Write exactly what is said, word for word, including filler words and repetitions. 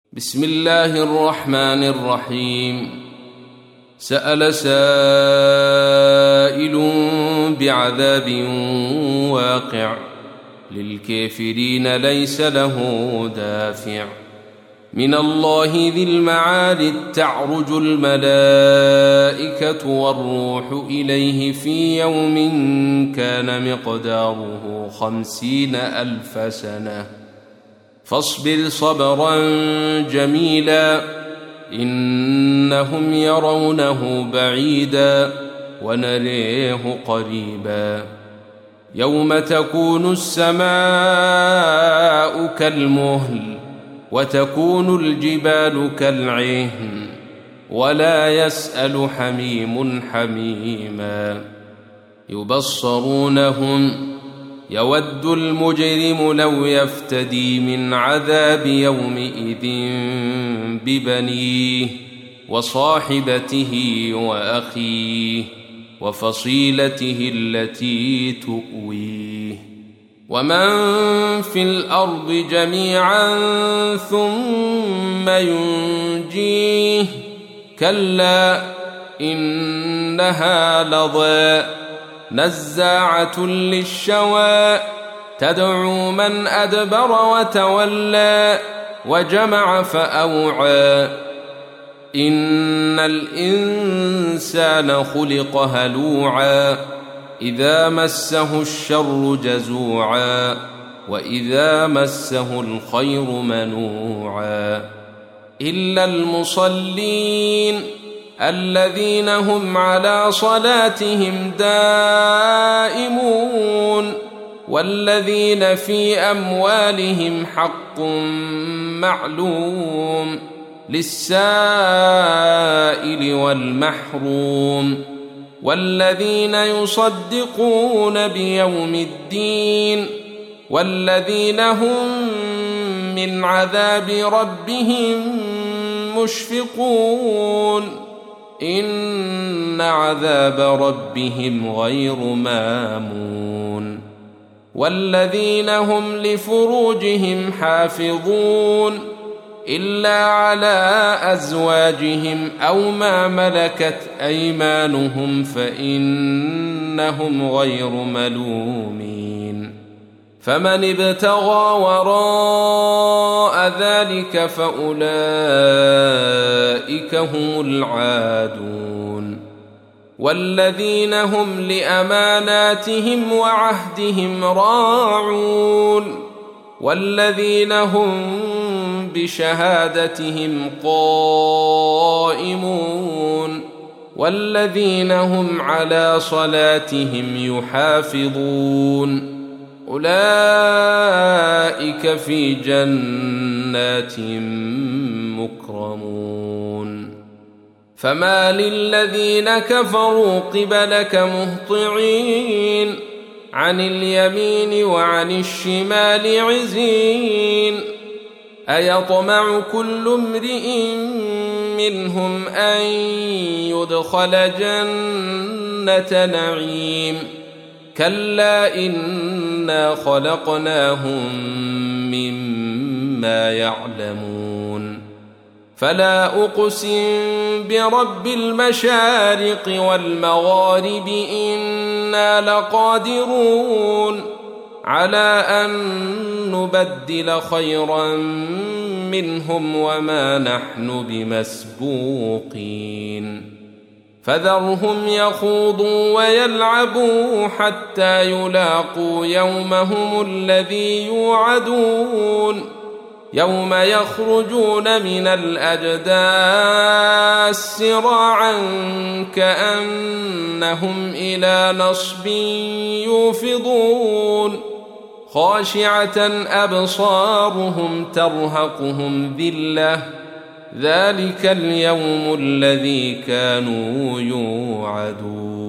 بسم الله الرحمن الرحيم. سأل سائل بعذاب واقع للكافرين ليس له دافع من الله ذي المعارج تعرج الملائكة والروح إليه في يوم كان مقداره خمسين ألف سنة فاصبر صبرا جميلا إنهم يرونه بعيدا ونريه قريبا يوم تكون السماء كالمهل وتكون الجبال كالعهن ولا يسأل حميم حميما يبصرونهم يود المجرم لو يفتدي من عذاب يومئذ ببنيه وصاحبته وأخيه وفصيلته التي تؤويه ومن في الأرض جميعا ثم ينجيه كلا إنها لظى نزاعة للشوى تدعو من أدبر وتولى وجمع فأوعى إن الإنسان خلق هلوعا إذا مسه الشر جزوعا وإذا مسه الخير منوعا إلا المصلين الذين هم على صلاتهم دائمون والذين في أموالهم حق معلوم للسائل والمحروم والذين يصدقون بيوم الدين والذين هم من عذاب ربهم مشفقون إن عذاب ربهم غير مامون والذين هم لفروجهم حافظون إلا على أزواجهم أو ما ملكت أيمانهم فإنهم غير ملومين فمن ابتغى وراء ذلك فأولئك هم العادون والذين هم لأماناتهم وعهدهم راعون والذين هم بشهادتهم قائمون والذين هم على صلاتهم يحافظون أولئك في جنات مكرمون فما للذين كفروا قبلك مهطعين عن اليمين وعن الشمال عزين أيطمع كل امرئ منهم أن يدخل جنة نعيم كلا إنا خلقناهم مما يعلمون فلا أقسم برب المشارق والمغارب إنا لقادرون على أن نبدل خيرا منهم وما نحن بمسبوقين فذرهم يخوضوا ويلعبوا حتى يلاقوا يومهم الذي يوعدون يوم يخرجون من الأجداث سراعا كأنهم إلى نصب يوفضون خاشعة أبصارهم ترهقهم ذلة ذلك اليوم الذي كانوا يوعدون.